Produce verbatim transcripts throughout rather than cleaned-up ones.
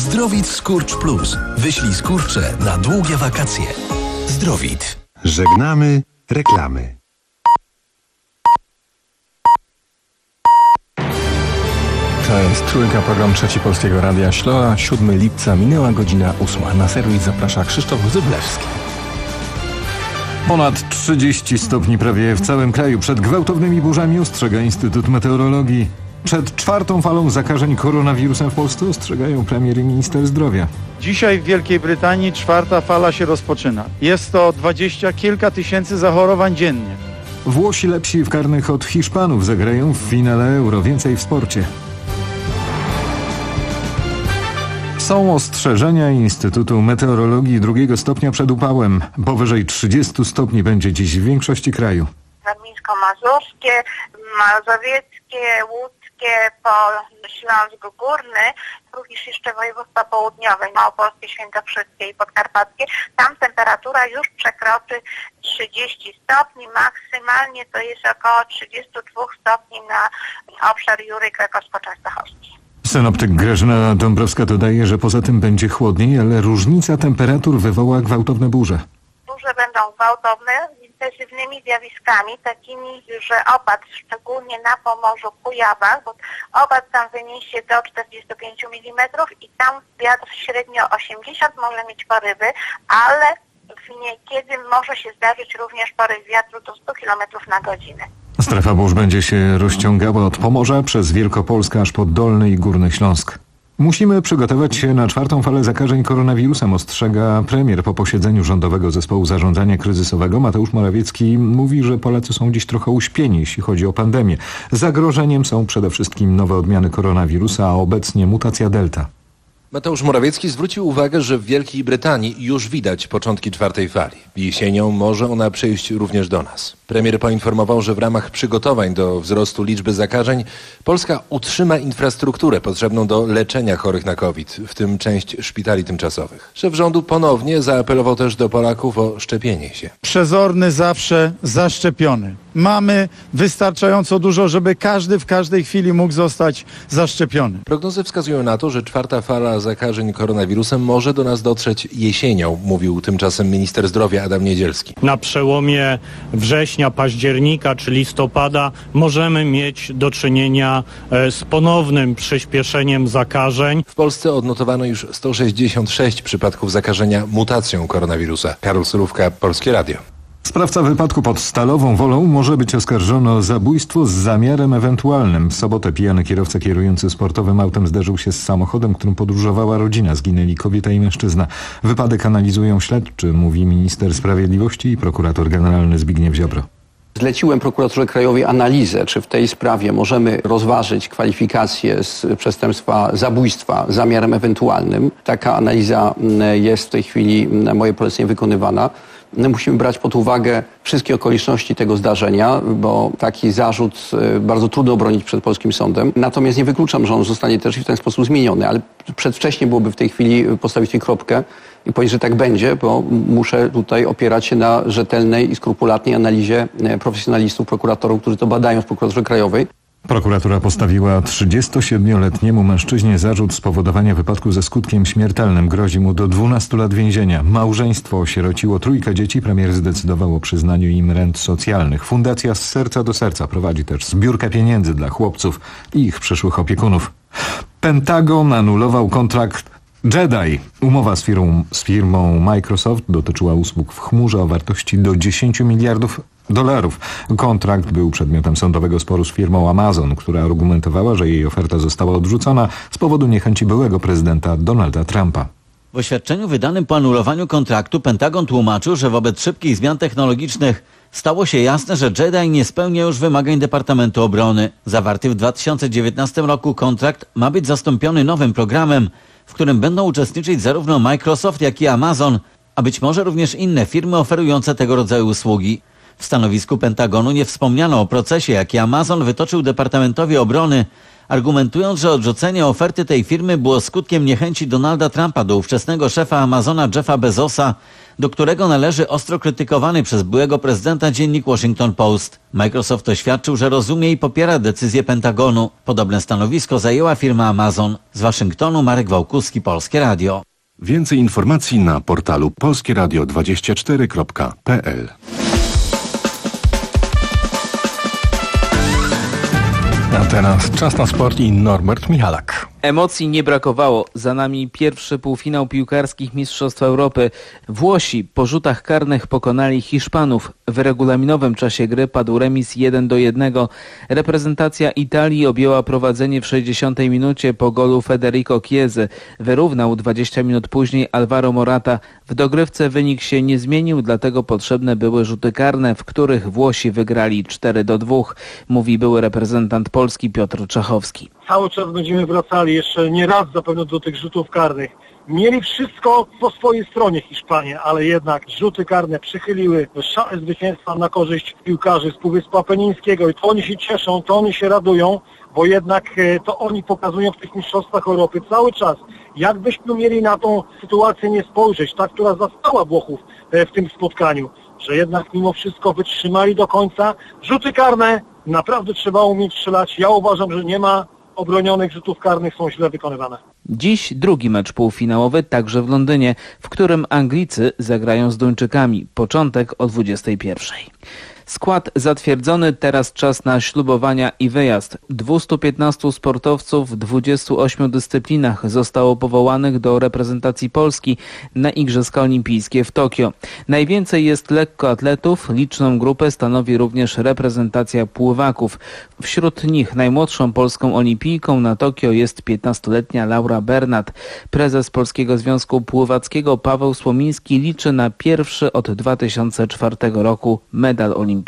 Zdrowit Skurcz Plus. Wyślij skurcze na długie wakacje. Zdrowit. Żegnamy reklamy. To jest Trójka, program Trzeci Polskiego Radia. Środa, siódmego lipca, minęła godzina ósma. Na serwis zaprasza Krzysztof Zyblewski. Ponad trzydzieści stopni prawie w całym kraju. Przed gwałtownymi burzami ostrzega Instytut Meteorologii. Przed czwartą falą zakażeń koronawirusem w Polsce ostrzegają premier i minister zdrowia. Dzisiaj w Wielkiej Brytanii czwarta fala się rozpoczyna. Jest to dwadzieścia kilka tysięcy zachorowań dziennie. Włosi lepsi w karnych od Hiszpanów zagrają w finale Euro. Więcej w sporcie. Są ostrzeżenia Instytutu Meteorologii drugiego stopnia przed upałem. Powyżej trzydziestu stopni będzie dziś w większości kraju. Warmińsko-mazurskie, mazowieckie, łódzkie, Śląsk Górny, również jeszcze województwa południowe, małopolskie, świętokrzyskie i podkarpackie. Tam temperatura już przekroczy trzydzieści stopni, maksymalnie to jest około trzydzieści dwa stopni na obszar Jury Krakowsko-Częstochowski. Synoptyk Grażyna Dąbrowska dodaje, że poza tym będzie chłodniej, ale różnica temperatur wywoła gwałtowne burze. Burze będą gwałtowne, z intensywnymi zjawiskami, takimi, że opad, szczególnie na Pomorzu, Kujawach, bo opad tam wyniesie do czterdziestu pięciu milimetrów i tam wiatr średnio osiemdziesiąt może mieć porywy, ale w niekiedy może się zdarzyć również poryw wiatru do stu kilometrów na godzinę. Strefa burz będzie się rozciągała od Pomorza przez Wielkopolskę aż pod Dolny i Górny Śląsk. Musimy przygotować się na czwartą falę zakażeń koronawirusem, ostrzega premier po posiedzeniu Rządowego Zespołu Zarządzania Kryzysowego. Mateusz Morawiecki mówi, że Polacy są dziś trochę uśpieni, jeśli chodzi o pandemię. Zagrożeniem są przede wszystkim nowe odmiany koronawirusa, a obecnie mutacja Delta. Mateusz Morawiecki zwrócił uwagę, że w Wielkiej Brytanii już widać początki czwartej fali. Jesienią może ona przyjść również do nas. Premier poinformował, że w ramach przygotowań do wzrostu liczby zakażeń Polska utrzyma infrastrukturę potrzebną do leczenia chorych na COVID, w tym część szpitali tymczasowych. Szef rządu ponownie zaapelował też do Polaków o szczepienie się. Przezorny zawsze zaszczepiony. Mamy wystarczająco dużo, żeby każdy w każdej chwili mógł zostać zaszczepiony. Prognozy wskazują na to, że czwarta fala zakażeń koronawirusem może do nas dotrzeć jesienią, mówił tymczasem minister zdrowia Adam Niedzielski. Na przełomie września, października czy listopada możemy mieć do czynienia z ponownym przyspieszeniem zakażeń. W Polsce odnotowano już sto sześćdziesiąt sześć przypadków zakażenia mutacją koronawirusa. Karol Surówka, Polskie Radio. Sprawca wypadku pod Stalową Wolą może być oskarżony o zabójstwo z zamiarem ewentualnym. W sobotę pijany kierowca kierujący sportowym autem zderzył się z samochodem, którym podróżowała rodzina. Zginęli kobieta i mężczyzna. Wypadek analizują śledczy, mówi minister sprawiedliwości i prokurator generalny Zbigniew Ziobro. Zleciłem prokuraturze krajowej analizę, czy w tej sprawie możemy rozważyć kwalifikację z przestępstwa zabójstwa z zamiarem ewentualnym. Taka analiza jest w tej chwili na moje polecenie wykonywana. Musimy brać pod uwagę wszystkie okoliczności tego zdarzenia, bo taki zarzut bardzo trudno obronić przed polskim sądem. Natomiast nie wykluczam, że on zostanie też w ten sposób zmieniony, ale przedwcześnie byłoby w tej chwili postawić tej kropkę i powiedzieć, że tak będzie, bo muszę tutaj opierać się na rzetelnej i skrupulatnej analizie profesjonalistów, prokuratorów, którzy to badają w prokuraturze krajowej. Prokuratura postawiła trzydziestosiedmioletniemu mężczyźnie zarzut spowodowania wypadku ze skutkiem śmiertelnym. Grozi mu do dwunastu lat więzienia. Małżeństwo osierociło trójkę dzieci. Premier zdecydował o przyznaniu im rent socjalnych. Fundacja Z Serca do Serca prowadzi też zbiórkę pieniędzy dla chłopców i ich przyszłych opiekunów. Pentagon anulował kontrakt Jedi. Umowa z firmą, z firmą Microsoft dotyczyła usług w chmurze o wartości do dziesięciu miliardów dolarów. Kontrakt był przedmiotem sądowego sporu z firmą Amazon, która argumentowała, że jej oferta została odrzucona z powodu niechęci byłego prezydenta Donalda Trumpa. W oświadczeniu wydanym po anulowaniu kontraktu Pentagon tłumaczył, że wobec szybkich zmian technologicznych stało się jasne, że Jedi nie spełnia już wymagań Departamentu Obrony. Zawarty w dwa tysiące dziewiętnastym roku kontrakt ma być zastąpiony nowym programem, w którym będą uczestniczyć zarówno Microsoft, jak i Amazon, a być może również inne firmy oferujące tego rodzaju usługi. W stanowisku Pentagonu nie wspomniano o procesie, jaki Amazon wytoczył Departamentowi Obrony, argumentując, że odrzucenie oferty tej firmy było skutkiem niechęci Donalda Trumpa do ówczesnego szefa Amazona Jeffa Bezosa, do którego należy ostro krytykowany przez byłego prezydenta dziennik Washington Post. Microsoft oświadczył, że rozumie i popiera decyzję Pentagonu. Podobne stanowisko zajęła firma Amazon. Z Waszyngtonu Marek Wałkuski, Polskie Radio. Więcej informacji na portalu polskie radio dwadzieścia cztery kropka p l. A teraz czas na sport i Norbert Michalak. Emocji nie brakowało. Za nami pierwszy półfinał piłkarskich Mistrzostw Europy. Włosi po rzutach karnych pokonali Hiszpanów. W regulaminowym czasie gry padł remis jeden do jednego. Reprezentacja Italii objęła prowadzenie w sześćdziesiątej minucie po golu Federico Chiesy. Wyrównał dwadzieścia minut później Alvaro Morata. W dogrywce wynik się nie zmienił, dlatego potrzebne były rzuty karne, w których Włosi wygrali cztery do dwóch, mówi były reprezentant Polski Piotr Czachowski. Cały czas będziemy wracali jeszcze nie raz zapewne do tych rzutów karnych. Mieli wszystko po swojej stronie Hiszpanie, ale jednak rzuty karne przychyliły szale zwycięstwa na korzyść piłkarzy z Półwyspu Apenińskiego i to oni się cieszą, to oni się radują, bo jednak to oni pokazują w tych mistrzostwach Europy cały czas, jakbyśmy mieli na tą sytuację nie spojrzeć, ta, która zastała Włochów w tym spotkaniu, że jednak mimo wszystko wytrzymali do końca. Rzuty karne naprawdę trzeba umieć strzelać. Ja uważam, że nie ma obronionych rzutów karnych, są źle wykonywane. Dziś drugi mecz półfinałowy, także w Londynie, w którym Anglicy zagrają z Duńczykami. Początek o dwudziestej pierwszej. Skład zatwierdzony, teraz czas na ślubowania i wyjazd. dwieście piętnastu sportowców w dwudziestu ośmiu dyscyplinach zostało powołanych do reprezentacji Polski na Igrzyska Olimpijskie w Tokio. Najwięcej jest lekkoatletów, liczną grupę stanowi również reprezentacja pływaków. Wśród nich najmłodszą polską olimpijką na Tokio jest piętnastoletnia Laura Bernat. Prezes Polskiego Związku Pływackiego Paweł Słomiński liczy na pierwszy od dwa tysiące czwartego roku medal olimpijski.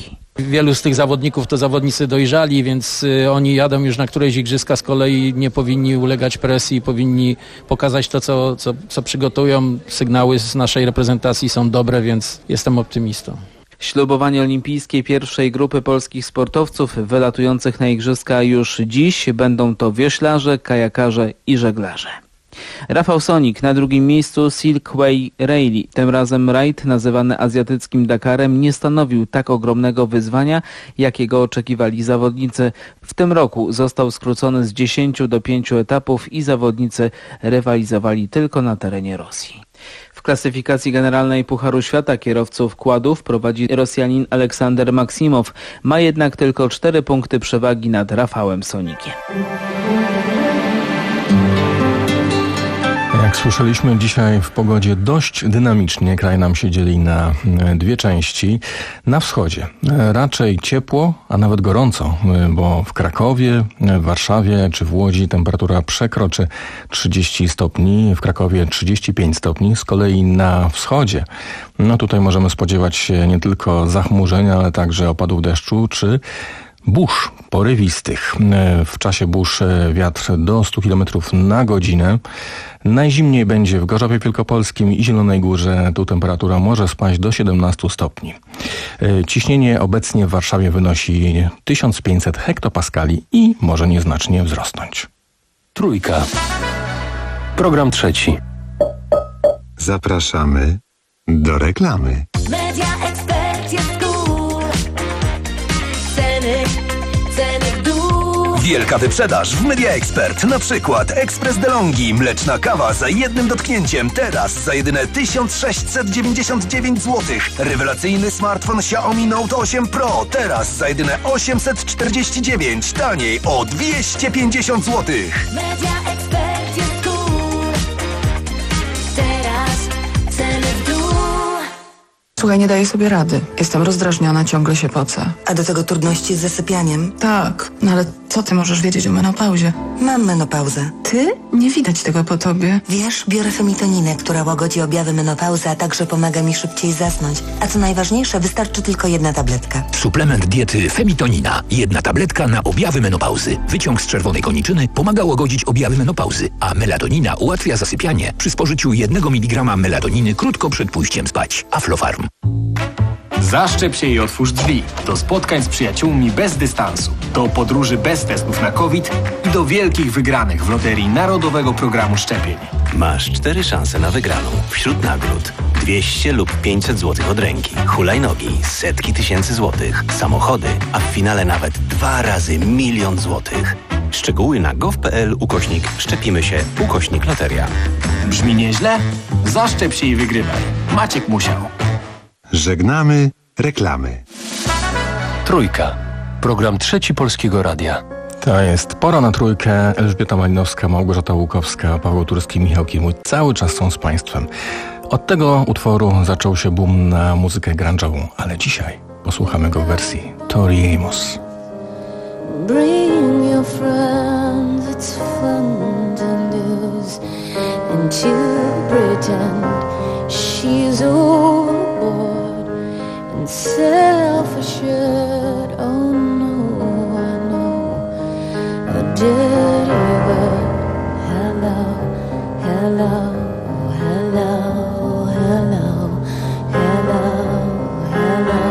Wielu z tych zawodników to zawodnicy dojrzali, więc y, oni jadą już na któreś igrzyska, z kolei nie powinni ulegać presji, powinni pokazać to, co, co, co przygotują. Sygnały z naszej reprezentacji są dobre, więc jestem optymistą. Ślubowanie olimpijskie pierwszej grupy polskich sportowców wylatujących na igrzyska już dziś. Będą to wioślarze, kajakarze i żeglarze. Rafał Sonik na drugim miejscu Silkway Rally. Tym razem rajd nazywany azjatyckim Dakarem nie stanowił tak ogromnego wyzwania, jakiego oczekiwali zawodnicy. W tym roku został skrócony z dziesięciu do pięciu etapów i zawodnicy rywalizowali tylko na terenie Rosji. W klasyfikacji generalnej Pucharu Świata kierowców quadów prowadzi Rosjanin Aleksander Maksimow. Ma jednak tylko cztery punkty przewagi nad Rafałem Sonikiem. Jak słyszeliśmy, dzisiaj w pogodzie dość dynamicznie. Kraj nam się dzieli na dwie części. Na wschodzie raczej ciepło, a nawet gorąco, bo w Krakowie, w Warszawie czy w Łodzi temperatura przekroczy trzydzieści stopni, w Krakowie trzydzieści pięć stopni. Z kolei na wschodzie, no tutaj możemy spodziewać się nie tylko zachmurzenia, ale także opadów deszczu czy burz porywistych. W czasie burz wiatr do stu kilometrów na godzinę. Najzimniej będzie w Gorzowie Wielkopolskim i Zielonej Górze. Tu temperatura może spaść do siedemnastu stopni. Ciśnienie obecnie w Warszawie wynosi tysiąc pięćset hektopaskali i może nieznacznie wzrosnąć. Trójka. Program trzeci. Zapraszamy do reklamy. Media Expert jest cool. Ceny, ceny w dół. Wielka wyprzedaż w Media Expert. Na przykład ekspres DeLonghi, mleczna kawa za jednym dotknięciem. Teraz za jedyne tysiąc sześćset dziewięćdziesiąt dziewięć złotych. Rewelacyjny smartfon Xiaomi Note osiem Pro. Teraz za jedyne osiemset czterdzieści dziewięć. Taniej o dwieście pięćdziesiąt złotych. Media Expert jest cool. Teraz ceny w dół. Słuchaj, nie daję sobie rady. Jestem rozdrażniona, ciągle się pocę. A do tego trudności z zasypianiem? Tak, no ale co ty możesz wiedzieć o menopauzie? Mam menopauzę. Ty? Nie widać tego po tobie. Wiesz, biorę femitoninę, która łagodzi objawy menopauzy, a także pomaga mi szybciej zasnąć. A co najważniejsze, wystarczy tylko jedna tabletka. Suplement diety Femitonina. Jedna tabletka na objawy menopauzy. Wyciąg z czerwonej koniczyny pomaga łagodzić objawy menopauzy, a melatonina ułatwia zasypianie przy spożyciu jednego miligrama melatoniny krótko przed pójściem spać. Aflofarm. Zaszczep się i otwórz drzwi. Do spotkań z przyjaciółmi bez dystansu. Do podróży bez testów na COVID i do wielkich wygranych w loterii Narodowego Programu Szczepień. Masz cztery szanse na wygraną. Wśród nagród dwieście lub pięćset złotych od ręki, hulajnogi, setki tysięcy złotych, samochody, a w finale nawet dwa razy milion złotych. Szczegóły na gov.pl ukośnik szczepimy się ukośnik loteria. Brzmi nieźle? Zaszczep się i wygrywaj. Maciek musiał. Żegnamy reklamy. Trójka. Program Trzeci Polskiego Radia. To jest pora na trójkę. Elżbieta Malinowska, Małgorzata Łukowska, Paweł Turski, Michał Kimuć cały czas są z Państwem. Od tego utworu zaczął się boom na muzykę grunge'ową, ale dzisiaj posłuchamy go w wersji Tori Amos. Bring your friends, it's fun to lose and to pretend she's overboard and self-assured. Oh no, I know a dirty word. Hello, hello, hello, hello, hello, hello.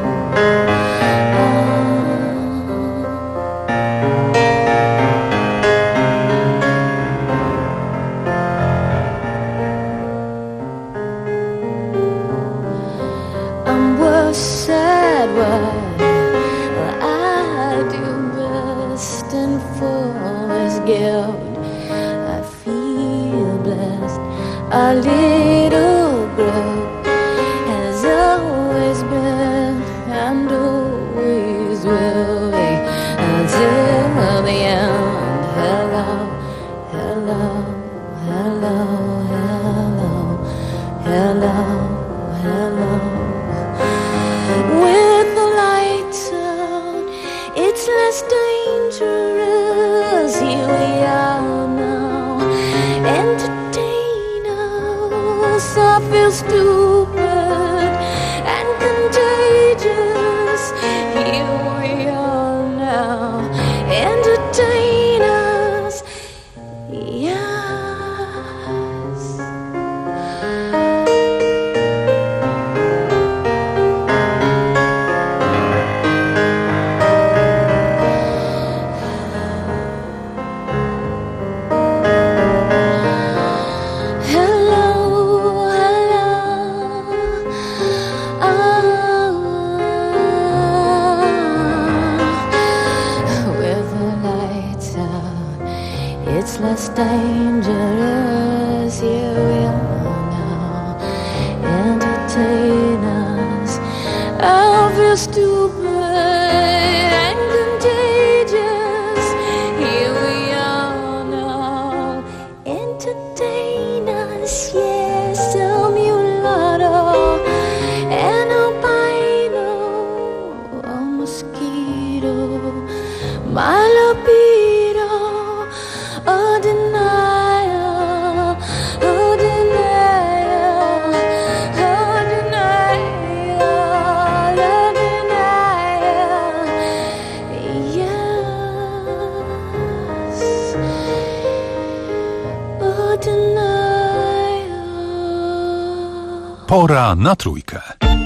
Sad word, I do best and full as guilt. I feel blessed. Our little group has always been and always will be until the end. Hello, hello, hello, hello, hello, hello. With the lights out, it's less dangerous. Here we are now. Entertain us. I feel stupid and contagious. Here we are now. Entertain us. Yes. Less dangerous, here we are now. Entertain us. I feel stupid and contagious. Here we are now. Entertain us, yes, a mulatto, an albino, a mosquito, my libido. A denial, a denial, a denial, a denial, yes, a denial. Pora na trójkę.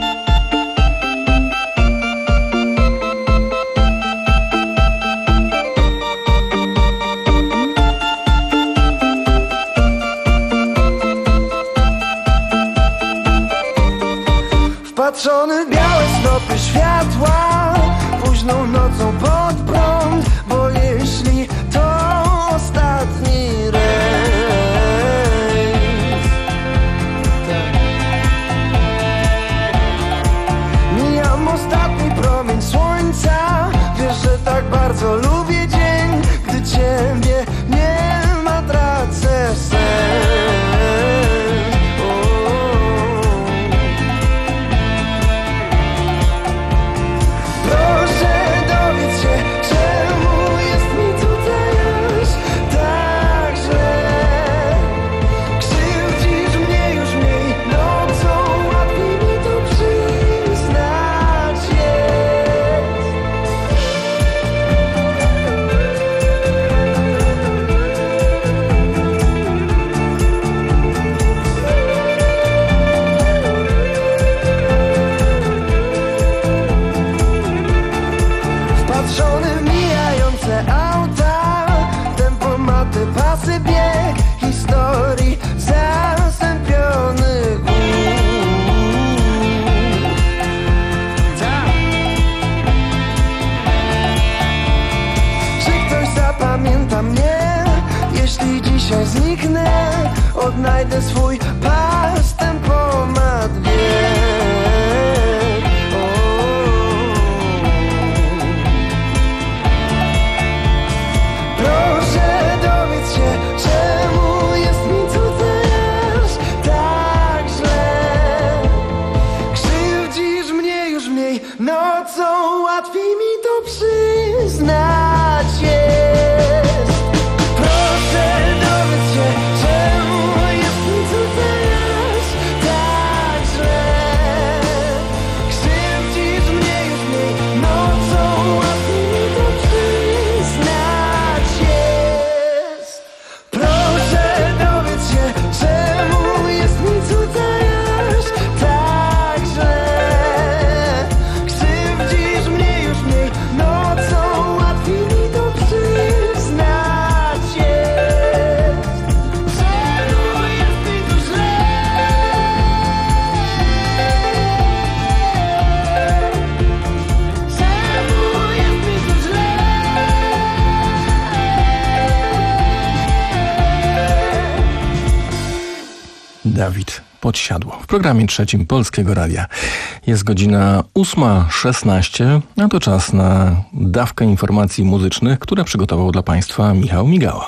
Wpatrzony w białe stopy światła, późną nocą pod prąd, bo jeśli to ostatni rejs, mijam ostatni promień słońca. Wiesz, że tak bardzo lubię dzień, gdy ciebie nie ma, tracę sens. odnajdę swój pas, tempomat wie. Proszę dowiedz się, czemu jest mi cudze aż tak źle. Krzywdzisz mnie już mniej, nocą łatwiej mi to przyznać jest. Proszę dowiedz się, czemu jest mi cudze aż tak źle. Krzywdzisz mnie już mniej, nocą łatwiej mi to przyznać jest. Proszę dowiedz się, czemu jest mi cudze aż tak źle. Krzywdzisz mnie już mniej, nocą łatwiej mi to przyznać jest. Czemu jest mi tu źle? Czemu jest mi tu źle? Dawid Podsiadło w programie trzecim Polskiego Radia. Jest godzina ósma szesnaście, a to czas na dawkę informacji muzycznych, które przygotował dla Państwa Michał Migała.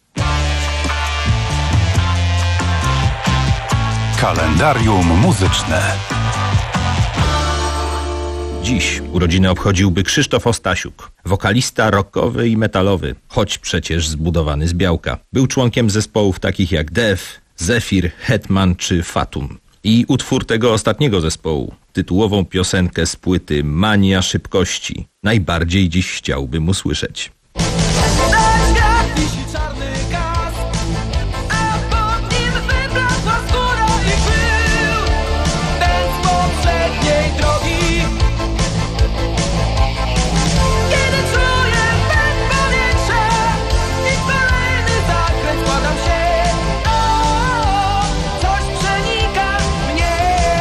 Kalendarium muzyczne. Dziś urodziny obchodziłby Krzysztof Ostasiuk, wokalista rockowy i metalowy, choć przecież zbudowany z białka. Był członkiem zespołów takich jak Def, Zefir, Hetman czy Fatum. I utwór tego ostatniego zespołu, tytułową piosenkę z płyty Mania Szybkości, najbardziej dziś chciałbym usłyszeć. Wisi czarny gaz, a pod nim wyblazła skóra i pył. Ten z poprzedniej drogi. Kiedy czuję ten powietrze i kolejny zakręt składam się, o, coś przenika mnie.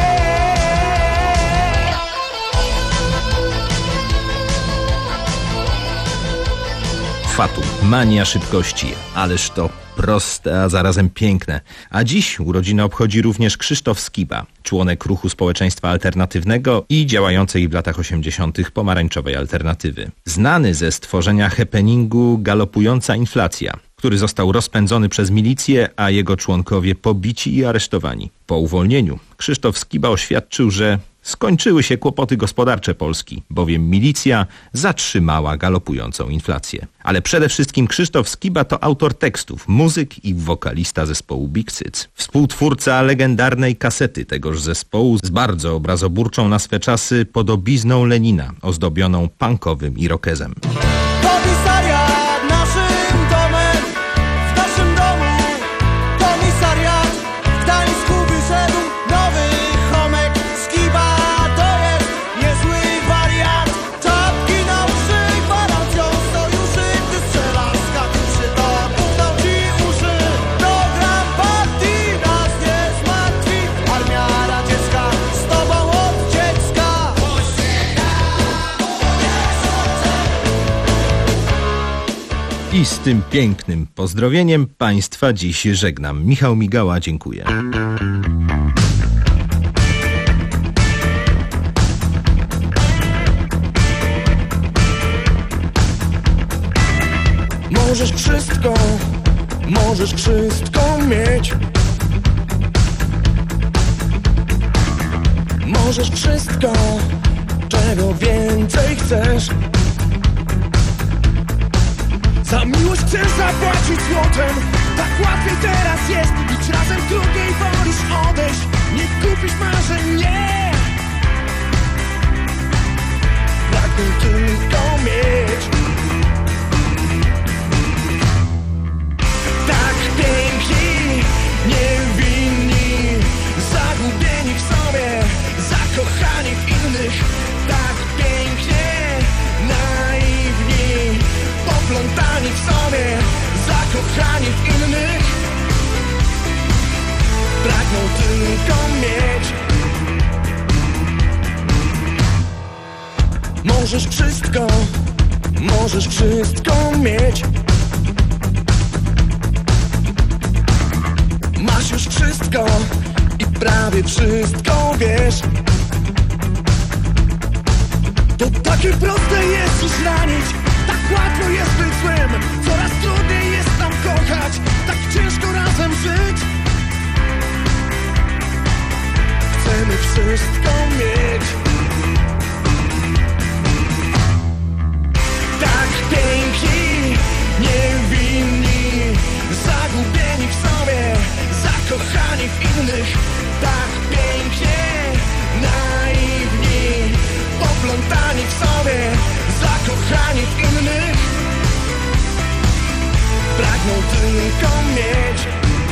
Fatum, Mania Szybkości, ależ to proste, a zarazem piękne. A dziś urodziny obchodzi również Krzysztof Skiba, członek ruchu społeczeństwa alternatywnego i działającej w latach osiemdziesiątych pomarańczowej alternatywy. Znany ze stworzenia happeningu Galopująca inflacja, który został rozpędzony przez milicję, a jego członkowie pobici i aresztowani. Po uwolnieniu Krzysztof Skiba oświadczył, że skończyły się kłopoty gospodarcze Polski, bowiem milicja zatrzymała galopującą inflację. Ale przede wszystkim Krzysztof Skiba to autor tekstów, muzyk i wokalista zespołu Big Cyc. Współtwórca legendarnej kasety tegoż zespołu z bardzo obrazoburczą na swe czasy podobizną Lenina, ozdobioną punkowym irokezem. Komisariat naszym domem, w naszym domu. Komisariat w Gdańsku wyszedł nowy chomek. Skiba to jest niezły wariat. Czapki na uszy gwarancją sojuszy. Gdy strzela z katuszy, to puszczał ci uszy. Program partii nas nie zmartwi. Armia radziecka z tobą od dziecka. I z tym pięknym pozdrowieniem Państwa dziś żegnam. Michał Migała, dziękuję. Możesz wszystko, możesz wszystko mieć. Możesz wszystko, czego więcej chcesz. Za miłość chcesz zapłacić złotem. Tak łatwiej teraz jest. Idź razem drugiej, wolisz odejść. Nie kupisz marzeń, nie. Pragnę tylko mieć. Tak piękni, niewinni, zagubieni w sobie, zakochani w innych. Tak pięknie, naiwni, poplątani w sobie, zakochani w innych. Pragną tylko mieć. Możesz wszystko, możesz wszystko mieć. Masz już wszystko i prawie wszystko wiesz. To takie proste jest dziś ranić, tak łatwo jest być złym. Coraz trudniej jest nam kochać, tak ciężko razem żyć. Chcemy wszystko mieć. Tak piękni, niewinni, zagubieni w sobie, zakochani w innych. Tak pięknie, naiwni, poplątani w sobie, zakochani w innych. Pragną tylko mieć.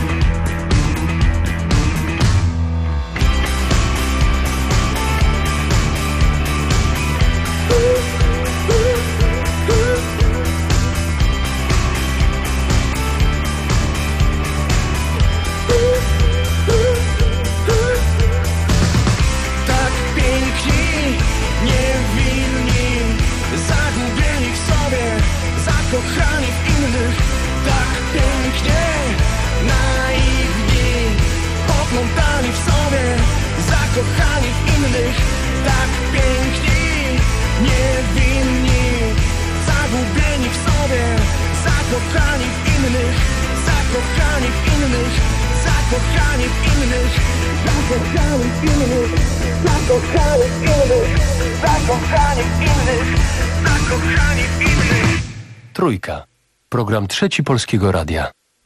Zakochani w innych, tak pięknie, naiwni, poplątani w sobie, zakochani w innych, tak piękni, niewinni, zagubieni w sobie, zakochani w innych, zakochani w innych, zakochani w innych, zakochani w innych, zakochani w innych, zakochani w innych, zakochani w innych. Trójka. Program Trzeci Polskiego Radia.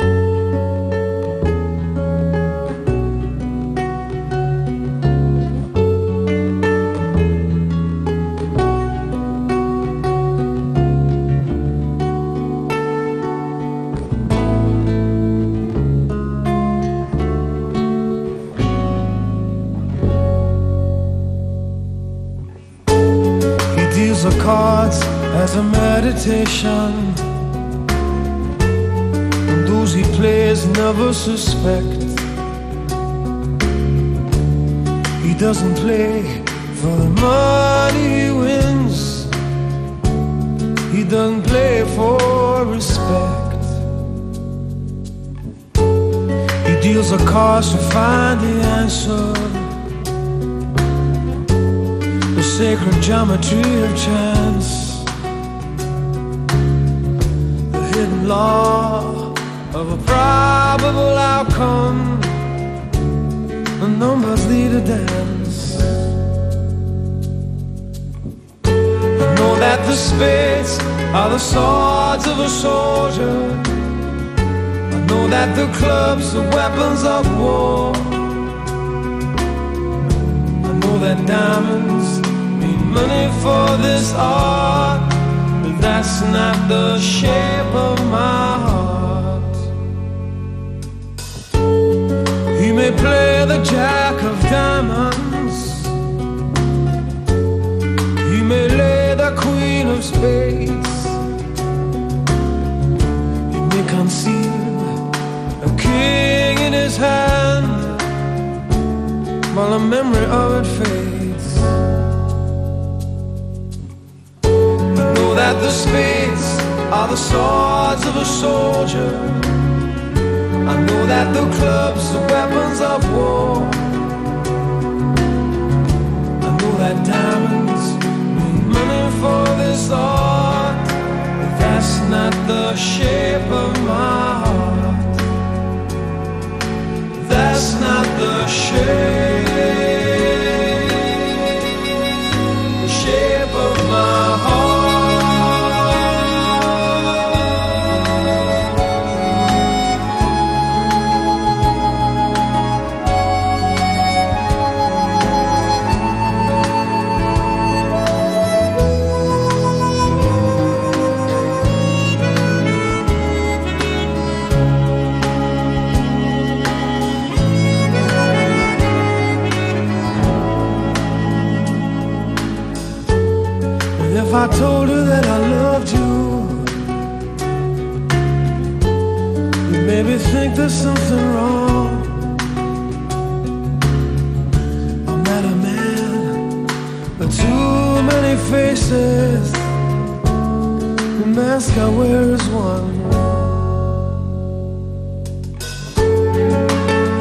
He deals the cards as a meditation, and those he plays never suspect. He doesn't play for the money he wins, he doesn't play for respect. He deals the cards to find the answer, the sacred geometry of chance, hidden law of a probable outcome. The numbers lead a dance. I know that the spades are the swords of a soldier. I know that the clubs are weapons of war. I know that diamonds mean money for this art, but that's not the shape of my heart. He may play the jack of diamonds, he may lay the queen of spades, he may conceal a king in his hand while the memory of it fades. That the spades are the swords of a soldier. I know that the clubs are weapons of war. I know that diamonds mean money for this art, but that's not the shape of my heart. That's not the shape, the shape of my heart. If I told her that I loved you, you'd maybe think there's something wrong. I'm not a man with too many faces, the mask I wear is one.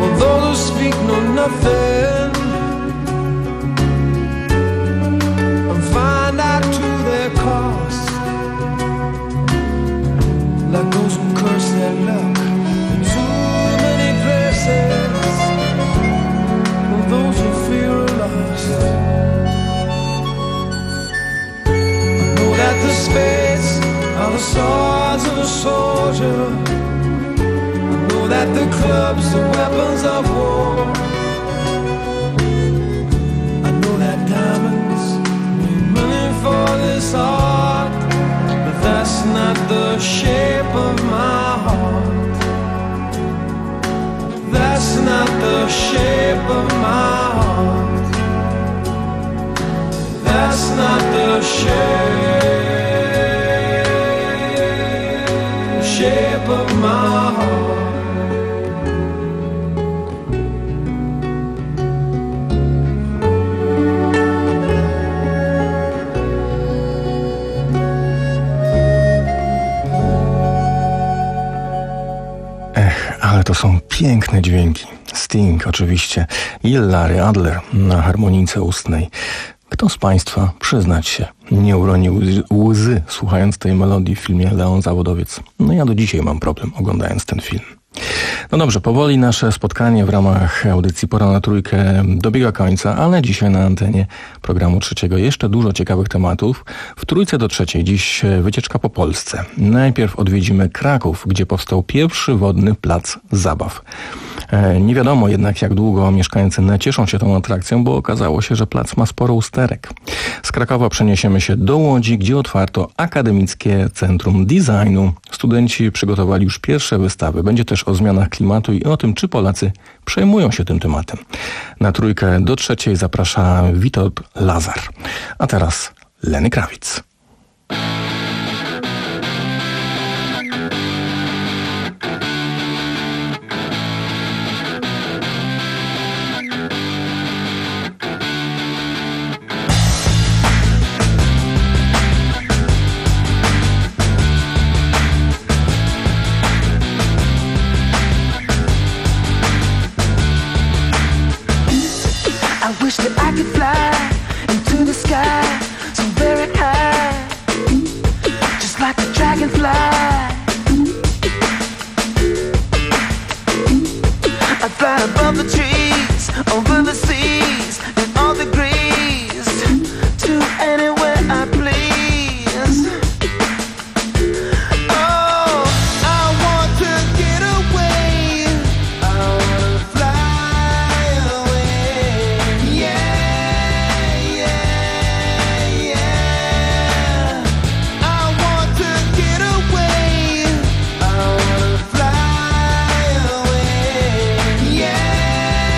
weapons of war. I know that diamonds need money for this art, but that's not the shape of my heart. That's not the shape of my heart. That's not the shape, shape of my heart. Ale to są piękne dźwięki. Sting oczywiście i Larry Adler na harmonijce ustnej. Kto z Państwa, przyznać się, nie uronił łzy słuchając tej melodii w filmie Leon Zawodowiec? No ja do dzisiaj mam problem oglądając ten film. No dobrze, powoli nasze spotkanie w ramach audycji Pora na Trójkę dobiega końca, ale dzisiaj na antenie programu trzeciego jeszcze dużo ciekawych tematów. W Trójce do trzeciej dziś wycieczka po Polsce. Najpierw odwiedzimy Kraków, gdzie powstał pierwszy wodny plac zabaw. Nie wiadomo jednak, jak długo mieszkańcy nacieszą się tą atrakcją, bo okazało się, że plac ma sporo usterek. Z Krakowa przeniesiemy się do Łodzi, gdzie otwarto Akademickie Centrum Designu. Studenci przygotowali już pierwsze wystawy. Będzie też o zmianach klimatu i o tym, czy Polacy przejmują się tym tematem. Na Trójkę do trzeciej zaprasza Witold Lazar. A teraz Lenny Kravitz. Wish that I could fly into the sky so very high, just like a dragonfly. I'd fly above the trees, over the seas, and all degrees, to anywhere I please. Oh, I want to get away, I want to fly away. Yeah, yeah, yeah. I want to get away, I want to fly away. Yeah.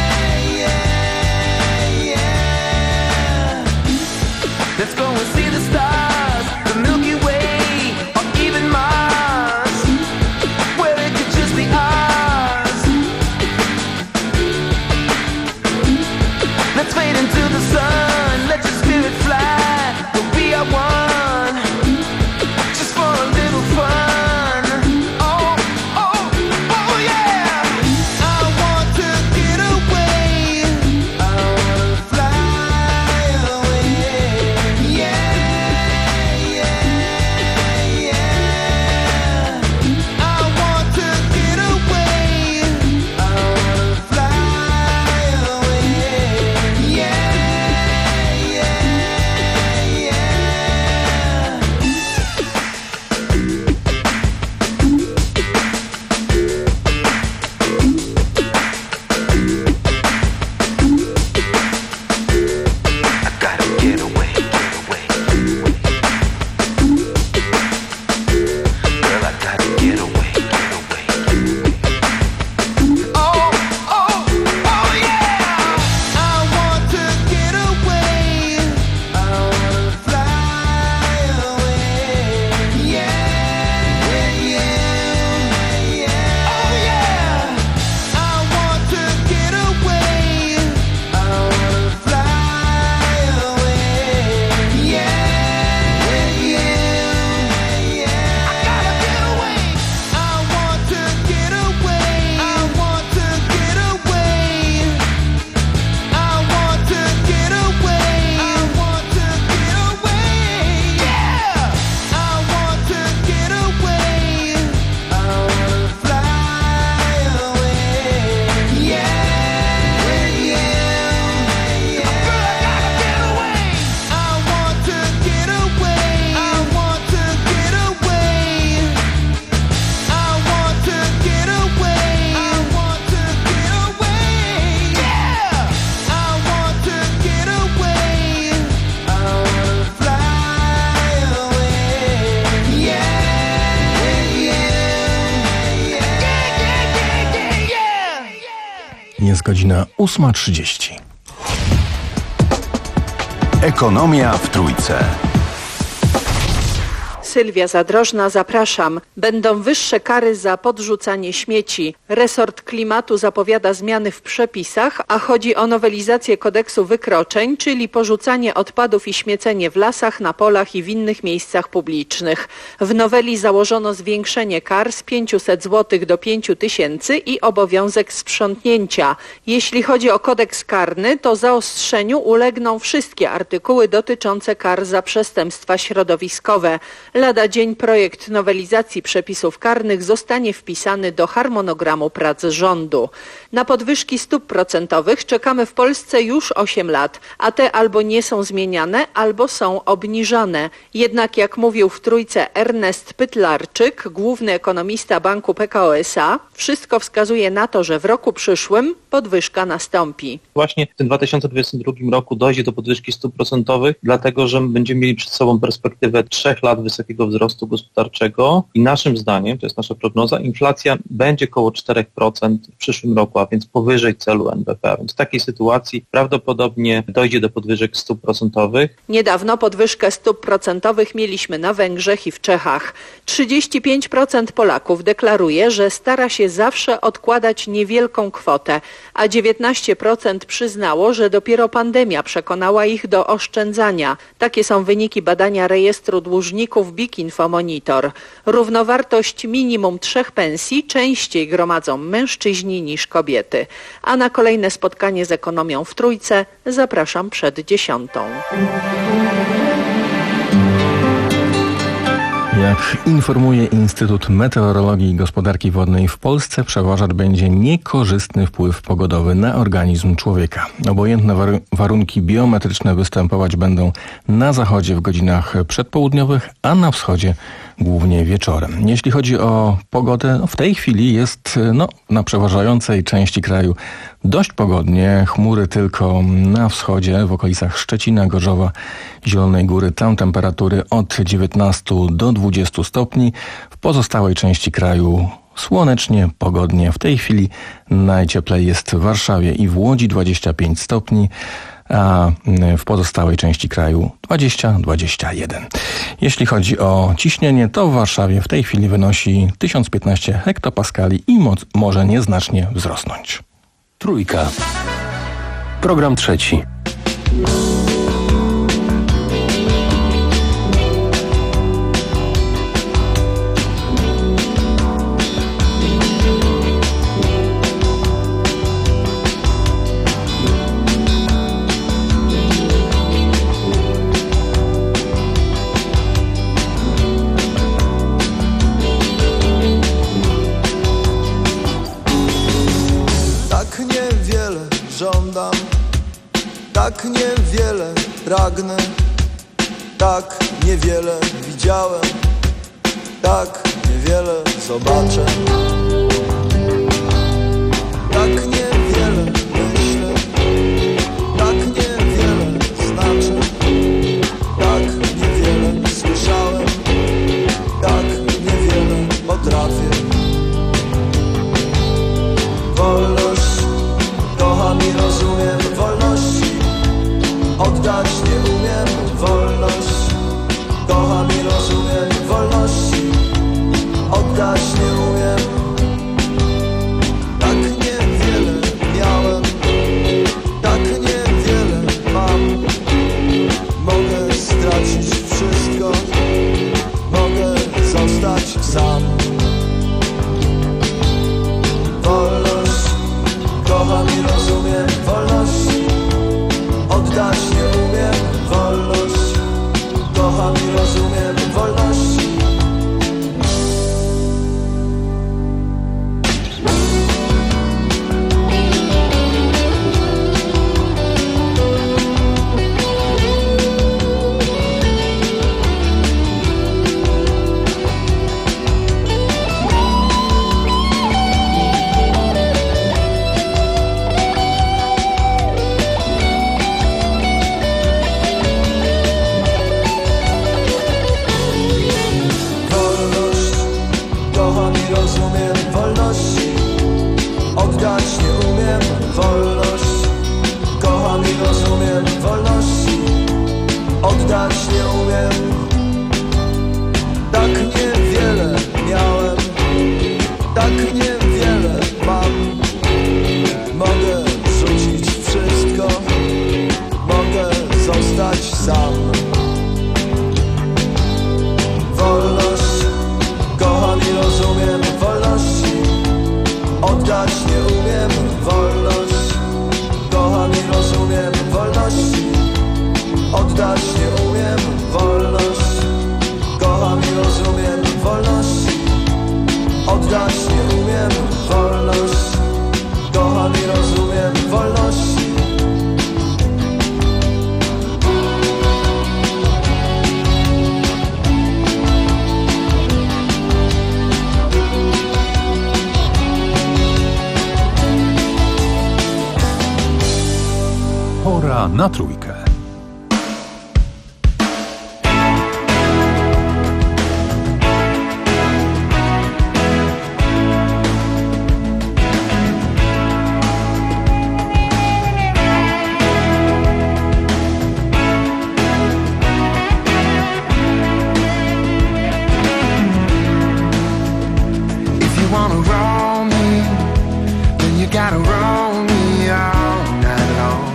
Jest godzina ósma trzydzieści. Ekonomia w Trójce. Sylwia Zadrożna, zapraszam. Będą wyższe kary za podrzucanie śmieci. Resort Klimatu zapowiada zmiany w przepisach, a chodzi o nowelizację kodeksu wykroczeń, czyli porzucanie odpadów i śmiecenie w lasach, na polach i w innych miejscach publicznych. W noweli założono zwiększenie kar z pięćset złotych do pięć tysięcy i obowiązek sprzątnięcia. Jeśli chodzi o kodeks karny, to zaostrzeniu ulegną wszystkie artykuły dotyczące kar za przestępstwa środowiskowe. Lada dzień projekt nowelizacji przepisów karnych zostanie wpisany do harmonogramu prac rządu. Na podwyżki stóp procentowych czekamy w Polsce już osiem lat, a te albo nie są zmieniane, albo są obniżane. Jednak jak mówił w Trójce Ernest Pytlarczyk, główny ekonomista Banku P K O S A, wszystko wskazuje na to, że w roku przyszłym podwyżka nastąpi. Właśnie w tym dwa tysiące dwudziestym drugim roku dojdzie do podwyżki stóp procentowych, dlatego że będziemy mieli przed sobą perspektywę trzech lat wysokiego wzrostu gospodarczego i naszym zdaniem, to jest nasza prognoza, inflacja będzie około cztery procent w przyszłym roku, a więc powyżej celu N B P. A więc w takiej sytuacji prawdopodobnie dojdzie do podwyżek stóp procentowych. Niedawno podwyżkę stóp procentowych mieliśmy na Węgrzech i w Czechach. trzydzieści pięć procent Polaków deklaruje, że stara się zawsze odkładać niewielką kwotę, a dziewiętnaście procent przyznało, że dopiero pandemia przekonała ich do oszczędzania. Takie są wyniki badania rejestru dłużników B I K Infomonitor. Równowartość minimum trzech pensji częściej gromadzą mężczyźni niż kobiety. A na kolejne spotkanie z ekonomią w Trójce zapraszam przed dziesiątą. Jak informuje Instytut Meteorologii i Gospodarki Wodnej, w Polsce przeważać będzie niekorzystny wpływ pogodowy na organizm człowieka. Obojętne war- warunki biometryczne występować będą na zachodzie w godzinach przedpołudniowych, a na wschodzie głównie wieczorem. Jeśli chodzi o pogodę, w tej chwili jest no, na przeważającej części kraju dość pogodnie. Chmury tylko na wschodzie, w okolicach Szczecina, Gorzowa, Zielonej Góry. Tam temperatury od dziewiętnastu do dwudziestu stopni. W pozostałej części kraju słonecznie, pogodnie. W tej chwili najcieplej jest w Warszawie i w Łodzi dwadzieścia pięć stopni, a w pozostałej części kraju dwadzieścia do dwudziestu jeden. Jeśli chodzi o ciśnienie, to w Warszawie w tej chwili wynosi tysiąc piętnaście hektopaskali i moc może nieznacznie wzrosnąć. Trójka. Program trzeci. Tak niewiele pragnę, tak niewiele widziałem, tak niewiele zobaczę. Tak niewiele myślę, tak niewiele znaczę, tak niewiele słyszałem, tak niewiele potrafię. Wolność kocham i rozumiem, wolności oddać nie umiem. Wolność kocham i rozumiem, wolności oddać nie umiem. Tak niewiele miałem, tak niewiele mam. Mogę stracić wszystko, mogę zostać sam. Wolność kocham i rozumiem, wolności oddać nie umiem. Wolność kocham i rozumiem, wolności. Pora na trójkę. Gotta roll me all night long.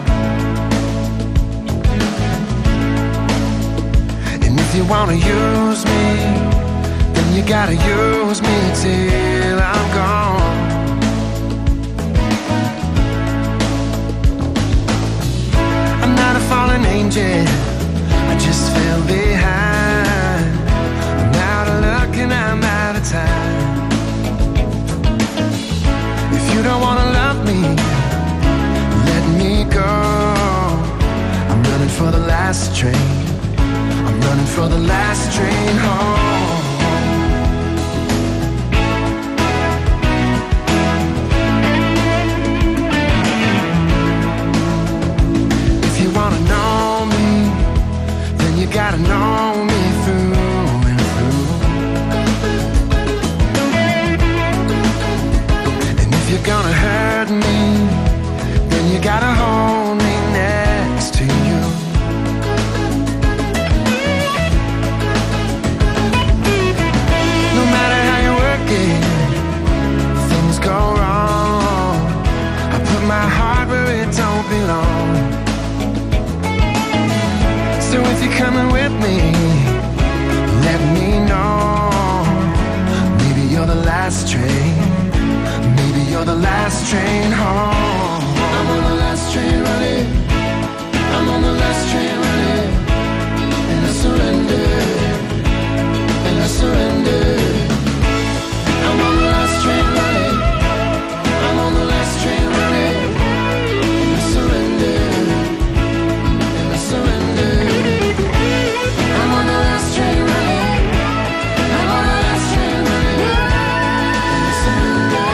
And if you wanna use me, then you gotta use me till I'm gone. I'm not a fallen angel, I just fell behind. I'm out of luck and I'm out of time. If you don't wanna love me, let me go. I'm running for the last train. I'm running for the last train home. If you wanna know me, then you gotta know me through and through. You're gonna hurt me, then you gotta hold me next to you. No matter how you work it, things go wrong. I put my heart where it don't belong. So if you're coming with me, let me know. Maybe you're the last train. You're the last train home. I'm on the last train running. I'm on the last train running. And I surrender. And I surrender. I'm on the last train running. I'm on the last train running. And I surrender. And I surrender. I'm on the last train running. I'm on the last train running. And I surrender.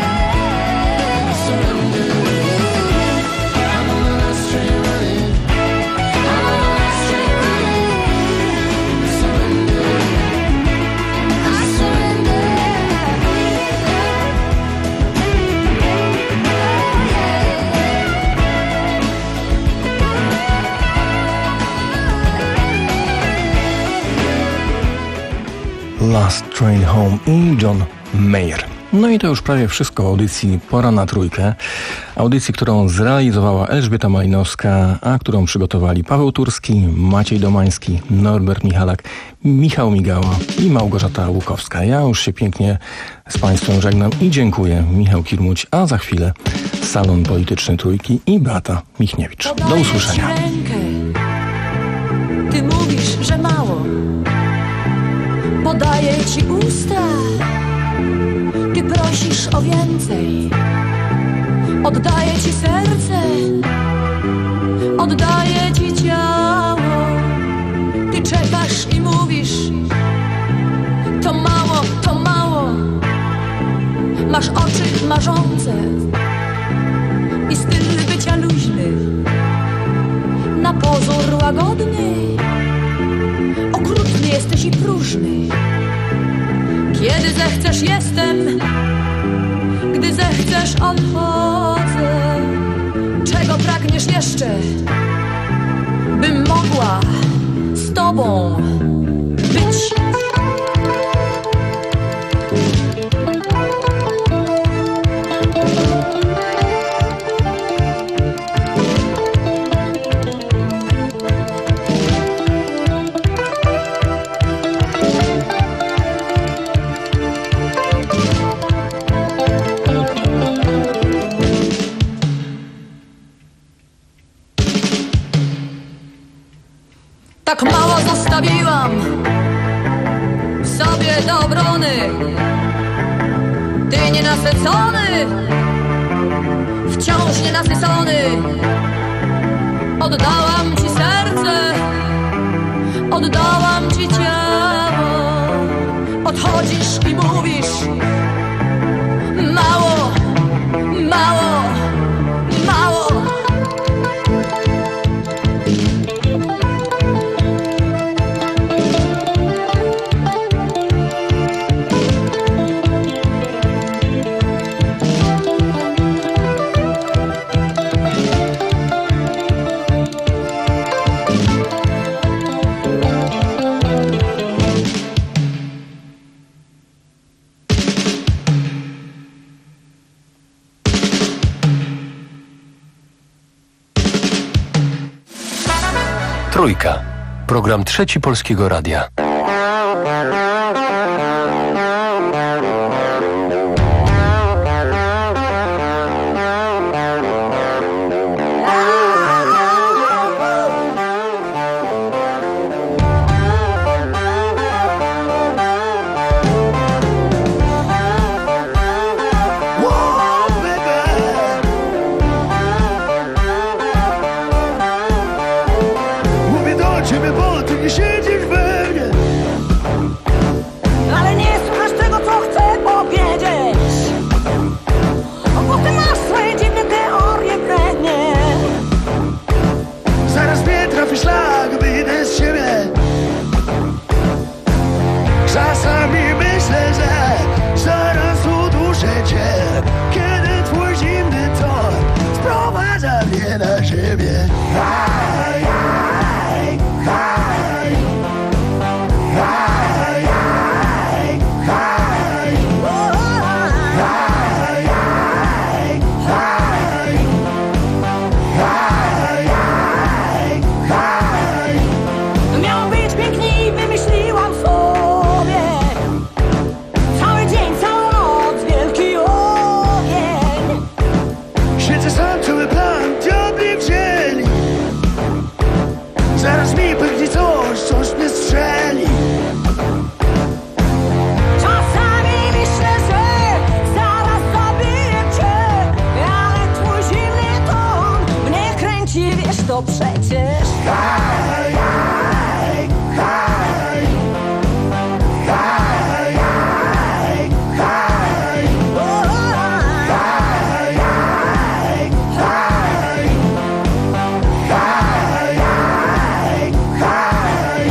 Last Train Home i John Mayer. No i to już prawie wszystko o audycji Pora na trójkę. Audycji, którą zrealizowała Elżbieta Malinowska, a którą przygotowali Paweł Turski, Maciej Domański, Norbert Michalak, Michał Migała i Małgorzata Łukowska. Ja już się pięknie z Państwem żegnam i dziękuję. Michał Kirmuć, a za chwilę Salon Polityczny Trójki i Beata Michniewicz. Do usłyszenia. Ty mówisz, że mało. Podaję ci usta. Ty prosisz o więcej. Oddaję ci serce. Oddaję ci ciało. Ty czekasz i mówisz: to mało, to mało. Masz oczy marzące i styl bycia luźny, na pozór łagodny. Okrutny jesteś i próżny. Kiedy zechcesz jestem, gdy zechcesz odchodzę. Czego pragniesz jeszcze, bym mogła z tobą być? Tak mało zostawiłam sobie do obrony. Ty nienasycony, wciąż nienasycony. Oddałam ci serce, oddałam ci ciało. Odchodzisz i mówisz: mało, mało, mało. Trójka. Program Trzeci Polskiego Radia. Ale nie słuchasz tego, co chcę powiedzieć, bo ty masz swoje dziwne teorie we mnie. Zaraz mnie trafi szlak, wyjdę z siebie. Czasami myślę, że zaraz uduszę cię, kiedy twój zimny ton sprowadza mnie na siebie. Haj, haj, haj, haj, haj, haj, haj, haj, haj, haj. Miało być piękniej, wymyśliłam sobie. Cały dzień, całą noc, wielki ogień. Siedzę sam, cały plan, diabli wzięli. Zaraz mi pęknie coś, coś mnie strzeli. Czasami myślę, że zaraz zabiję cię, ale twój zimny ton mnie kręci, wiesz to przecież. Haj, haj, haj, haj, haj, haj, haj, haj, haj, haj, haj.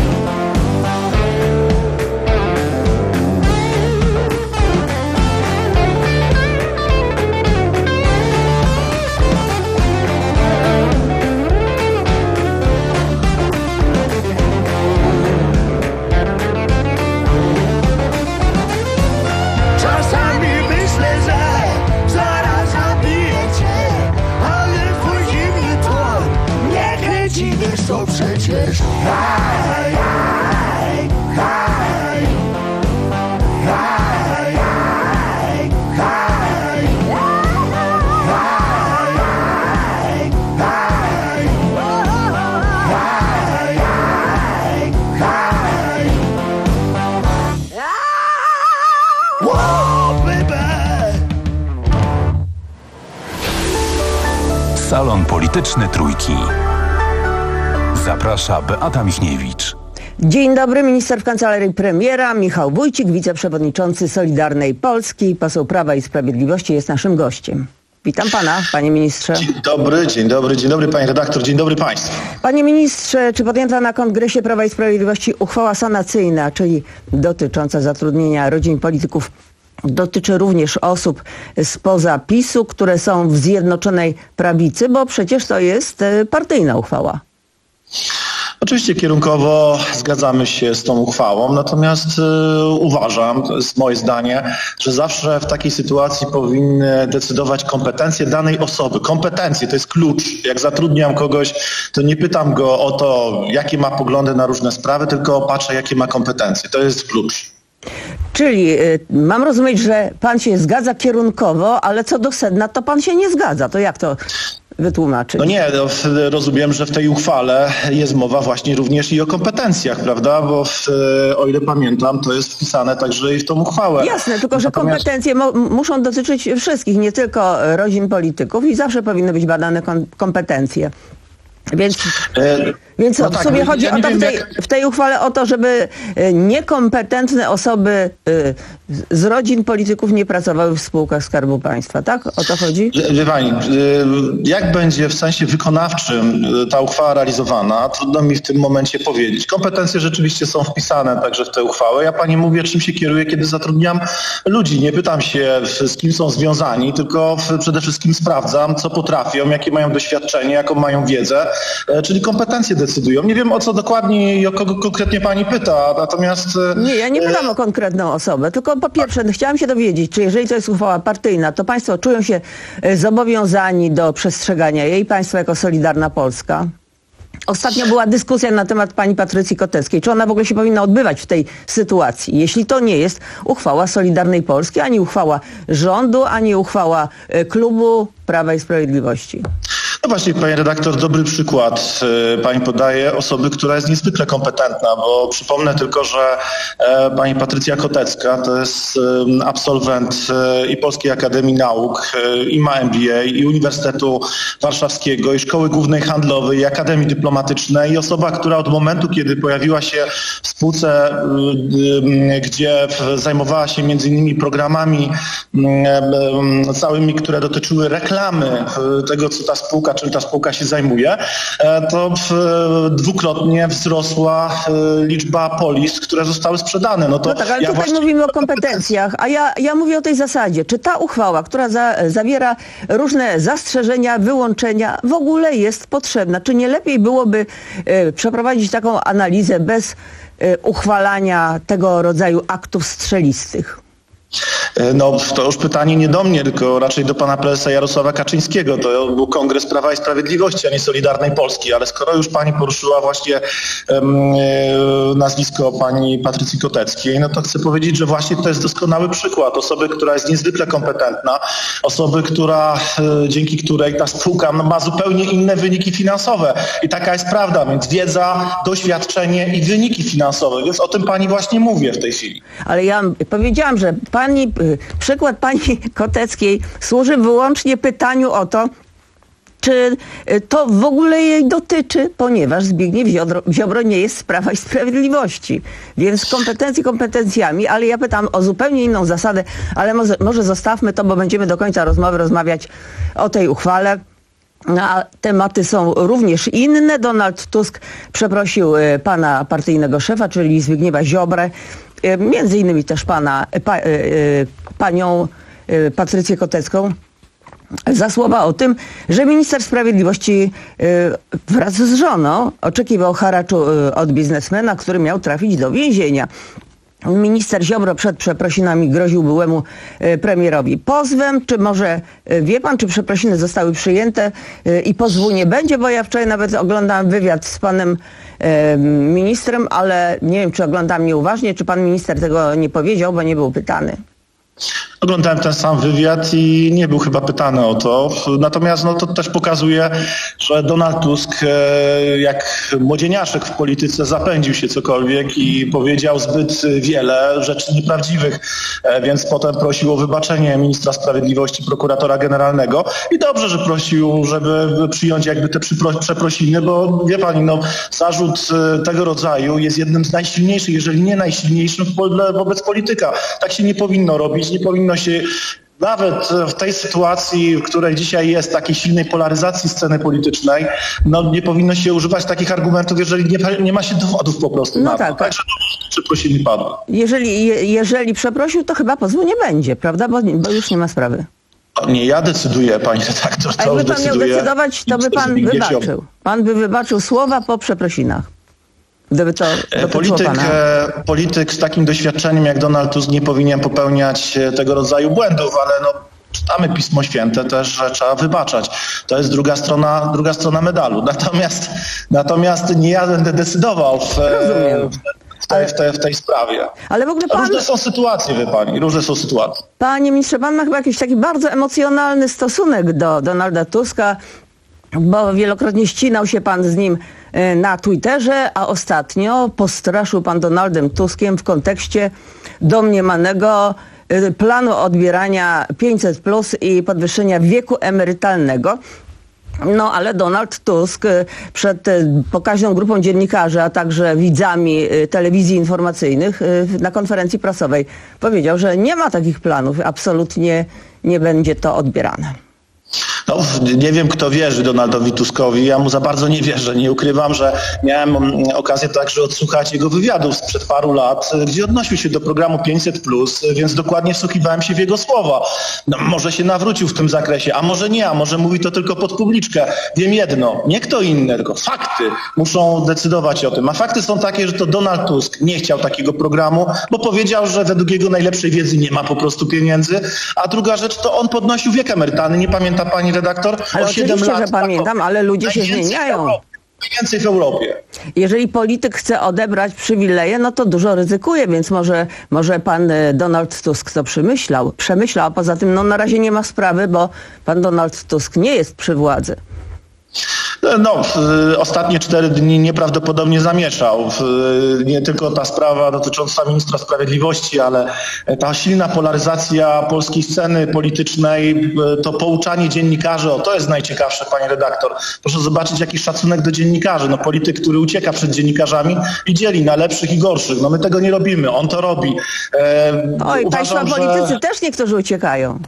Czasami myślę, że zaraz zabiję cię, ale twój zimny ton mnie kręci, wiesz co przecież. Haj, haj, haj, haj, haj, haj, haj, haj, haj, haj. Wow, baby! Salon Polityczny Trójki. Zaprasza Beata Michniewicz. Dzień dobry, minister w kancelarii premiera Michał Wójcik, wiceprzewodniczący Solidarnej Polski, poseł Prawa i Sprawiedliwości jest naszym gościem. Witam pana, panie ministrze. Dzień dobry, dzień dobry, dzień dobry pani redaktor, dzień dobry państwu. Panie ministrze, czy podjęta na Kongresie Prawa i Sprawiedliwości uchwała sanacyjna, czyli dotycząca zatrudnienia rodzin polityków, dotyczy również osób spoza PiSu, które są w Zjednoczonej Prawicy, bo przecież to jest e, partyjna uchwała. Oczywiście kierunkowo zgadzamy się z tą uchwałą, natomiast y, uważam, to jest moje zdanie, że zawsze w takiej sytuacji powinny decydować kompetencje danej osoby. Kompetencje to jest klucz. Jak zatrudniam kogoś, to nie pytam go o to, jakie ma poglądy na różne sprawy, tylko patrzę, jakie ma kompetencje. To jest klucz. Czyli y, mam rozumieć, że pan się zgadza kierunkowo, ale co do sedna, to pan się nie zgadza. To jak to wytłumaczyć? No nie, no, rozumiem, że w tej uchwale jest mowa właśnie również i o kompetencjach, prawda? Bo w, o ile pamiętam, to jest wpisane także i w tą uchwałę. Jasne, tylko że Natomiast... kompetencje mo- muszą dotyczyć wszystkich, nie tylko rodzin polityków i zawsze powinny być badane kom- kompetencje. Więc, e, więc no w tak, sumie no, chodzi ja o nie to wiem, w tej, jak... w tej uchwale o to, żeby e, niekompetentne osoby e, z rodzin polityków nie pracowały w spółkach Skarbu Państwa, tak? O to chodzi? Wie pani, jak będzie w sensie wykonawczym ta uchwała realizowana, trudno mi w tym momencie powiedzieć. Kompetencje rzeczywiście są wpisane także w tę uchwałę. Ja pani mówię, czym się kieruję, kiedy zatrudniam ludzi. Nie pytam się, z kim są związani, tylko przede wszystkim sprawdzam, co potrafią, jakie mają doświadczenie, jaką mają wiedzę, czyli kompetencje decydują. Nie wiem, o co dokładnie i o kogo konkretnie pani pyta, natomiast... Nie, ja nie pytam o konkretną osobę, tylko po pierwsze chciałam się dowiedzieć, czy jeżeli to jest uchwała partyjna, to państwo czują się zobowiązani do przestrzegania jej, państwo jako Solidarna Polska? Ostatnio była dyskusja na temat pani Patrycji Koteckiej. Czy ona w ogóle się powinna odbywać w tej sytuacji? Jeśli to nie jest uchwała Solidarnej Polski, ani uchwała rządu, ani uchwała y, klubu Prawa i Sprawiedliwości. No właśnie, pani redaktor, dobry przykład y, pani podaje osoby, która jest niezwykle kompetentna, bo przypomnę tylko, że e, pani Patrycja Kotecka to jest y, absolwent y, i Polskiej Akademii Nauk, y, i ma M B A, i Uniwersytetu Warszawskiego, i Szkoły Głównej Handlowej, i Akademii Dyplomatycznej, i osoba, która od momentu, kiedy pojawiła się w spółce, y, y, gdzie zajmowała się między innymi programami y, y, całymi, które dotyczyły reklamy y, tego, co ta spółka czym ta spółka się zajmuje, to dwukrotnie wzrosła liczba polis, które zostały sprzedane. No, to no tak, ale ja tutaj właśnie... mówimy o kompetencjach, a ja, ja mówię o tej zasadzie. Czy ta uchwała, która za, zawiera różne zastrzeżenia, wyłączenia, w ogóle jest potrzebna? Czy nie lepiej byłoby e, przeprowadzić taką analizę bez e, uchwalania tego rodzaju aktów strzelistych? No to już pytanie nie do mnie, tylko raczej do pana prezesa Jarosława Kaczyńskiego. To był Kongres Prawa i Sprawiedliwości, a nie Solidarnej Polski. Ale skoro już pani poruszyła właśnie um, nazwisko pani Patrycji Koteckiej, no to chcę powiedzieć, że właśnie to jest doskonały przykład osoby, która jest niezwykle kompetentna, osoby, która dzięki której ta spółka ma zupełnie inne wyniki finansowe. I taka jest prawda, więc wiedza, doświadczenie i wyniki finansowe. Więc o tym pani właśnie mówię w tej chwili. Ale ja powiedziałam, że pani, przykład pani Koteckiej służy wyłącznie pytaniu o to, czy to w ogóle jej dotyczy, ponieważ Zbigniew Ziobro, Ziobro nie jest z Prawa i Sprawiedliwości. Więc kompetencje kompetencjami, ale ja pytam o zupełnie inną zasadę, ale może, może zostawmy to, bo będziemy do końca rozmowy rozmawiać o tej uchwale. No, a tematy są również inne. Donald Tusk przeprosił pana partyjnego szefa, czyli Zbigniewa Ziobrę, między innymi też pana, pa, panią Patrycję Kotecką, za słowa o tym, że minister sprawiedliwości wraz z żoną oczekiwał haraczu od biznesmena, który miał trafić do więzienia. Minister Ziobro przed przeprosinami groził byłemu premierowi pozwem. Czy może wie pan, czy przeprosiny zostały przyjęte i pozwu nie będzie? Bo ja wczoraj nawet oglądałam wywiad z panem ministrem, ale nie wiem, czy oglądam nieuważnie, czy pan minister tego nie powiedział, bo nie był pytany. Oglądałem ten sam wywiad i nie był chyba pytany o to. Natomiast no, to też pokazuje, że Donald Tusk jak młodzieniaszek w polityce zapędził się cokolwiek i powiedział zbyt wiele rzeczy nieprawdziwych. Więc potem prosił o wybaczenie ministra sprawiedliwości, prokuratora generalnego. I dobrze, że prosił, żeby przyjąć jakby te przeprosiny, bo wie pani, no, zarzut tego rodzaju jest jednym z najsilniejszych, jeżeli nie najsilniejszym wobec polityka. Tak się nie powinno robić, nie powinno się nawet w tej sytuacji, w której dzisiaj jest takiej silnej polaryzacji sceny politycznej, no nie powinno się używać takich argumentów, jeżeli nie, nie ma się dowodów po prostu no na tak, to. Także przeprosiny padły. Jeżeli, je, jeżeli przeprosił, to chyba pozwu nie będzie, prawda? Bo, bo już nie ma sprawy. No, nie ja decyduję, pani redaktor. A jakby pan miał decydować, to by pan wybaczył. Pan by wybaczył słowa po przeprosinach. Gdyby to polityk, polityk z takim doświadczeniem jak Donald Tusk nie powinien popełniać tego rodzaju błędów, ale no, czytamy Pismo Święte też, że trzeba wybaczać. To jest druga strona, druga strona medalu. Natomiast, natomiast nie ja będę decydował w, w, tej, w, tej, w tej sprawie. Ale w ogóle pan... Różne są sytuacje, wie pani, różne są sytuacje. Panie ministrze, pan ma chyba jakiś taki bardzo emocjonalny stosunek do Donalda Tuska, bo wielokrotnie ścinał się pan z nim na Twitterze, a ostatnio postraszył pan Donaldem Tuskiem w kontekście domniemanego planu odbierania pięćset plus i podwyższenia wieku emerytalnego. No ale Donald Tusk przed pokaźną grupą dziennikarzy, a także widzami telewizji informacyjnych na konferencji prasowej powiedział, że nie ma takich planów, absolutnie nie będzie to odbierane. No, nie wiem, kto wierzy Donaldowi Tuskowi. Ja mu za bardzo nie wierzę. Nie ukrywam, że miałem okazję także odsłuchać jego wywiadów sprzed paru lat, gdzie odnosił się do programu pięćset plus, więc dokładnie wsłuchiwałem się w jego słowa. No, może się nawrócił w tym zakresie, a może nie, a może mówi to tylko pod publiczkę. Wiem jedno, nie kto inny, tylko fakty muszą decydować o tym. A fakty są takie, że to Donald Tusk nie chciał takiego programu, bo powiedział, że według jego najlepszej wiedzy nie ma po prostu pieniędzy. A druga rzecz, to on podnosił wiek emerytalny. Nie pamięta pani redaktor? Ale o siedem oczywiście, lat, że pamiętam, ale ludzie się zmieniają. Najwięcej w Europie. Jeżeli polityk chce odebrać przywileje, no to dużo ryzykuje, więc może, może pan Donald Tusk to przemyślał, przemyślał, a poza tym no, na razie nie ma sprawy, bo pan Donald Tusk nie jest przy władzy. No, ostatnie cztery dni nieprawdopodobnie zamieszał. Nie tylko ta sprawa dotycząca ministra sprawiedliwości, ale ta silna polaryzacja polskiej sceny politycznej, to pouczanie dziennikarzy, o to jest najciekawsze, pani redaktor. Proszę zobaczyć, jaki szacunek do dziennikarzy. No, polityk, który ucieka przed dziennikarzami i dzieli na lepszych i gorszych. No my tego nie robimy, on to robi. E, Oj, uważam, państwa że... politycy też niektórzy uciekają.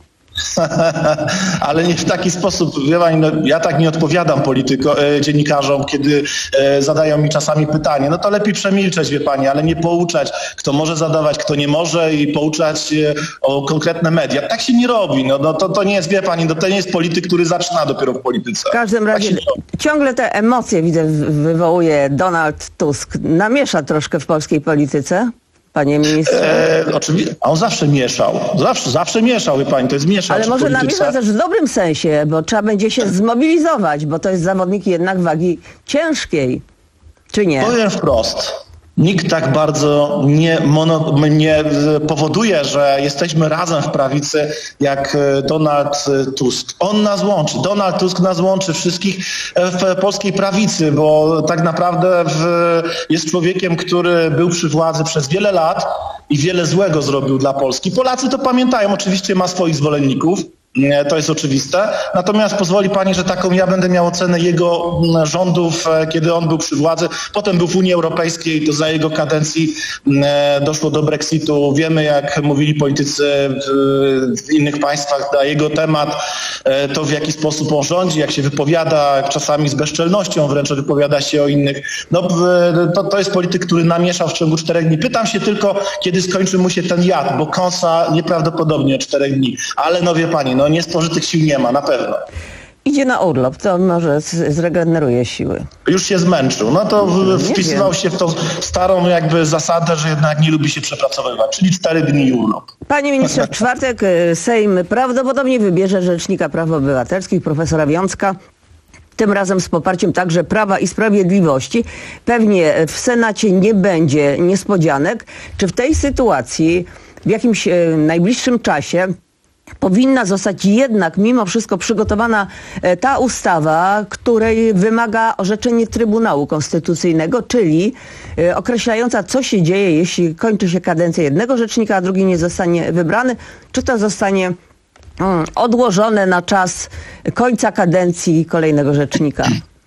Ale nie w taki sposób, wie pani, no, ja tak nie odpowiadam polityko, e, dziennikarzom, kiedy e, zadają mi czasami pytanie. No to lepiej przemilczeć, wie pani, ale nie pouczać, kto może zadawać, kto nie może i pouczać e, o konkretne media. Tak się nie robi. No, no to, to nie jest, wie pani, no, to nie jest polityk, który zaczyna dopiero w polityce. W każdym razie tak ciągle te emocje, widzę, wywołuje Donald Tusk. Namiesza troszkę w polskiej polityce. Panie ministrze. E, oczywiście, a on zawsze mieszał. Zawsze, zawsze mieszał, wie pani, to jest mieszał. Ale może namieszał też w dobrym sensie, bo trzeba będzie się zmobilizować, bo to jest zawodnik jednak wagi ciężkiej. Czy nie? Powiem wprost. Nikt tak bardzo nie, mono, nie powoduje, że jesteśmy razem w prawicy, jak Donald Tusk. On nas łączy. Donald Tusk nas łączy wszystkich w polskiej prawicy, bo tak naprawdę w, jest człowiekiem, który był przy władzy przez wiele lat i wiele złego zrobił dla Polski. Polacy to pamiętają. Oczywiście ma swoich zwolenników. To jest oczywiste. Natomiast pozwoli pani, że taką ja będę miał ocenę jego rządów, kiedy on był przy władzy. Potem był w Unii Europejskiej, to za jego kadencji doszło do Brexitu. Wiemy, jak mówili politycy w innych państwach na jego temat, to w jaki sposób on rządzi, jak się wypowiada, czasami z bezczelnością wręcz wypowiada się o innych. No, to, to jest polityk, który namieszał w ciągu czterech dni. Pytam się tylko, kiedy skończy mu się ten jad, bo kąsa nieprawdopodobnie od czterech dni. Ale no wie pani, no niespożytych sił nie ma, na pewno. Idzie na urlop, to może zregeneruje siły. Już się zmęczył. No to w, wpisywał się w tą starą jakby zasadę, że jednak nie lubi się przepracowywać, czyli cztery dni urlop. Panie ministrze, w czwartek Sejm prawdopodobnie wybierze Rzecznika Praw Obywatelskich, profesora Wiącka. Tym razem z poparciem także Prawa i Sprawiedliwości. Pewnie w Senacie nie będzie niespodzianek. Czy w tej sytuacji w jakimś najbliższym czasie powinna zostać jednak mimo wszystko przygotowana ta ustawa, której wymaga orzeczenie Trybunału Konstytucyjnego, czyli określająca, co się dzieje, jeśli kończy się kadencja jednego rzecznika, a drugi nie zostanie wybrany, czy to zostanie odłożone na czas końca kadencji kolejnego rzecznika?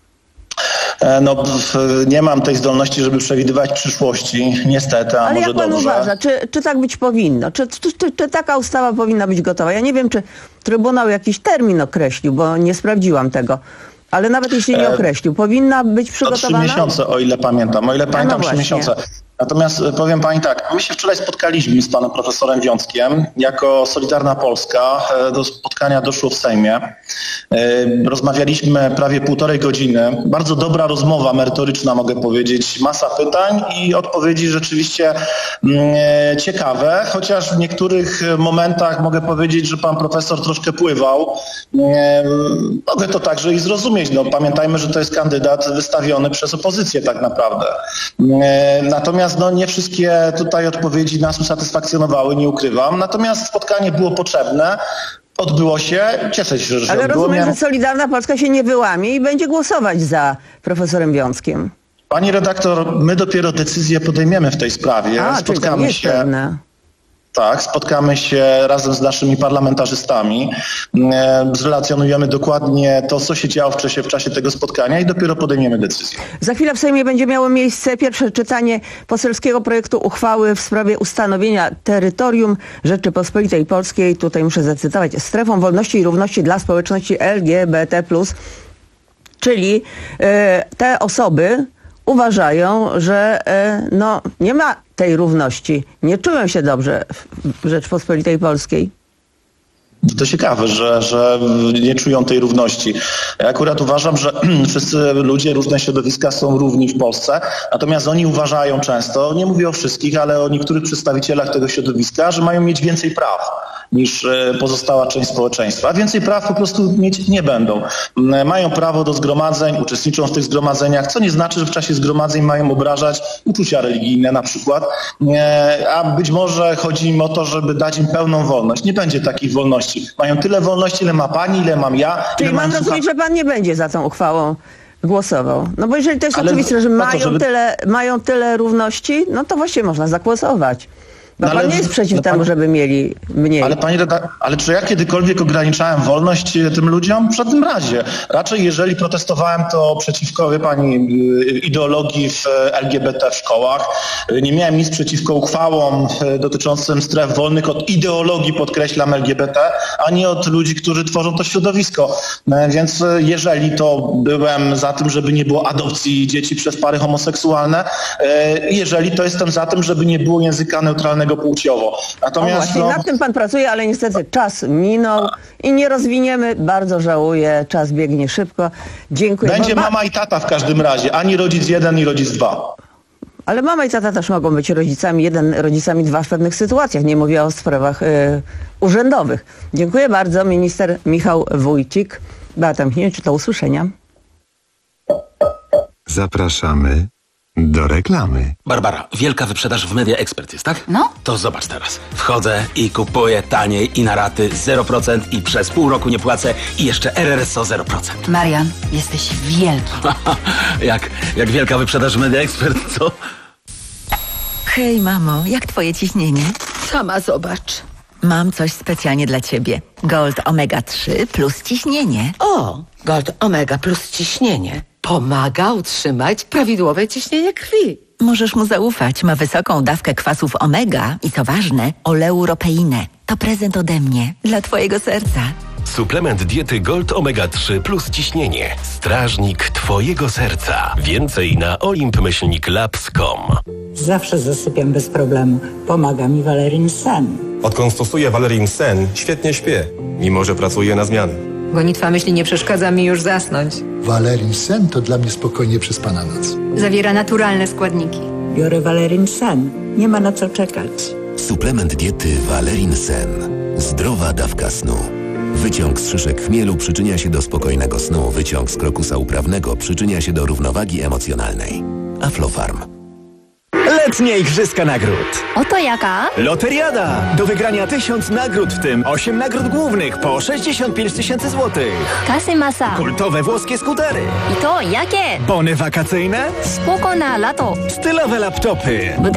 No, nie mam tej zdolności, żeby przewidywać przyszłości, niestety, a Ale może jak pan dobrze. uważa, czy, czy tak być powinno? Czy, czy, czy, czy taka ustawa powinna być gotowa? Ja nie wiem, czy Trybunał jakiś termin określił, bo nie sprawdziłam tego. Ale nawet jeśli nie określił, powinna być przygotowana? To trzy miesiące, o ile pamiętam. O ile pamiętam, no trzy miesiące. Natomiast powiem pani tak, my się wczoraj spotkaliśmy z panem profesorem Wiąckiem jako Solidarna Polska. Do spotkania doszło w Sejmie. Rozmawialiśmy prawie półtorej godziny. Bardzo dobra rozmowa, merytoryczna mogę powiedzieć. Masa pytań i odpowiedzi rzeczywiście ciekawe, chociaż w niektórych momentach mogę powiedzieć, że pan profesor troszkę pływał. Mogę to także i zrozumieć. No, pamiętajmy, że to jest kandydat wystawiony przez opozycję tak naprawdę. Natomiast no, nie wszystkie tutaj odpowiedzi nas usatysfakcjonowały, nie ukrywam. Natomiast spotkanie było potrzebne. Odbyło się, cieszę się, że się Ale odbyło. rozumiem, Miałem... że Solidarna Polska się nie wyłamie i będzie głosować za profesorem Wiąckiem. Pani redaktor, my dopiero decyzję podejmiemy w tej sprawie. A, Spotkamy czyli to nie jest się. pewne. Tak, spotkamy się razem z naszymi parlamentarzystami, e, zrelacjonujemy dokładnie to, co się działo w czasie, w czasie tego spotkania i dopiero podejmiemy decyzję. Za chwilę w Sejmie będzie miało miejsce pierwsze czytanie poselskiego projektu uchwały w sprawie ustanowienia terytorium Rzeczypospolitej Polskiej, tutaj muszę zacytować, strefą wolności i równości dla społeczności L G B T plus, czyli e, te osoby uważają, że e, no, nie ma tej równości, nie czują się dobrze w Rzeczpospolitej Polskiej. To ciekawe, że, że nie czują tej równości. Ja akurat uważam, że wszyscy ludzie, różne środowiska są równi w Polsce, natomiast oni uważają często, nie mówię o wszystkich, ale o niektórych przedstawicielach tego środowiska, że mają mieć więcej praw. niż pozostała część społeczeństwa. A więcej praw po prostu mieć nie będą. Mają prawo do zgromadzeń, uczestniczą w tych zgromadzeniach, co nie znaczy, że w czasie zgromadzeń mają obrażać uczucia religijne na przykład, a być może chodzi im o to, żeby dać im pełną wolność. Nie będzie takich wolności. Mają tyle wolności, ile ma pani, ile mam ja. Czyli mam rozumieć, że pan nie będzie za tą uchwałą głosował. No bo jeżeli to jest Ale oczywiste, że po to, mają, żeby- tyle, mają tyle równości, no to właściwie można zagłosować. Bo No pan ale- nie jest przeciw no temu, pan- żeby mieli mniej. Ale pani reda- ale czy ja kiedykolwiek ograniczałem wolność e, tym ludziom? W żadnym razie. Raczej jeżeli protestowałem, to przeciwko, wie pani, y, ideologii w e, L G B T w szkołach. Y, Nie miałem nic przeciwko uchwałom e, dotyczącym stref wolnych od ideologii, podkreślam, L G B T, a nie od ludzi, którzy tworzą to środowisko. E, Więc e, jeżeli to byłem za tym, żeby nie było adopcji dzieci przez pary homoseksualne, e, jeżeli to jestem za tym, żeby nie było języka neutralnego płciowo. O Natomiast właśnie, no, nad tym pan pracuje, ale niestety czas minął i nie rozwiniemy. Bardzo żałuję, czas biegnie szybko. Dziękuję. będzie Ba- mama i tata w każdym razie, ani rodzic jeden, ani rodzic dwa. Ale mama i tata też mogą być rodzicami, jeden rodzicami dwa w pewnych sytuacjach. Nie mówię o sprawach y, urzędowych. Dziękuję bardzo. Minister Michał Wójcik. Beata Michniewicz, do usłyszenia. Zapraszamy do reklamy. Barbara, wielka wyprzedaż w Media Expert jest, tak? No. To zobacz teraz. Wchodzę i kupuję taniej i na raty zero procent i przez pół roku nie płacę i jeszcze R R S O zero procent. Marian, jesteś wielki. jak, jak wielka wyprzedaż w Media Expert, co? Hej, mamo, jak twoje ciśnienie? Sama zobacz. Mam coś specjalnie dla ciebie. Gold Omega trzy plus ciśnienie. O, Gold Omega plus ciśnienie. Pomaga utrzymać prawidłowe ciśnienie krwi. Możesz mu zaufać. Ma wysoką dawkę kwasów omega i co ważne, oleuropeinę. To prezent ode mnie dla twojego serca. Suplement diety Gold Omega trzy plus ciśnienie. Strażnik twojego serca. Więcej na olimp myślnik labs kropka com. Zawsze zasypiam bez problemu. Pomaga mi Valerin Sen. Odkąd stosuję Valerin Sen, świetnie śpię, mimo że pracuję na zmiany. Gonitwa myśli nie przeszkadza mi już zasnąć. Valerin Sen to dla mnie spokojnie przespana noc. Zawiera naturalne składniki. Biorę Valerin Sen. Nie ma na co czekać. Suplement diety Valerin Sen. Zdrowa dawka snu. Wyciąg z szyszek chmielu przyczynia się do spokojnego snu. Wyciąg z krokusa uprawnego przyczynia się do równowagi emocjonalnej. Aflofarm. Letnie Igrzyska Nagród. Oto jaka? Loteriada! Do wygrania tysiąc nagród, w tym osiem nagród głównych po sześćdziesiąt pięć tysięcy złotych. Kasy masa. Kultowe włoskie skutery. I to jakie? Bony wakacyjne. Spoko na lato. Stylowe laptopy.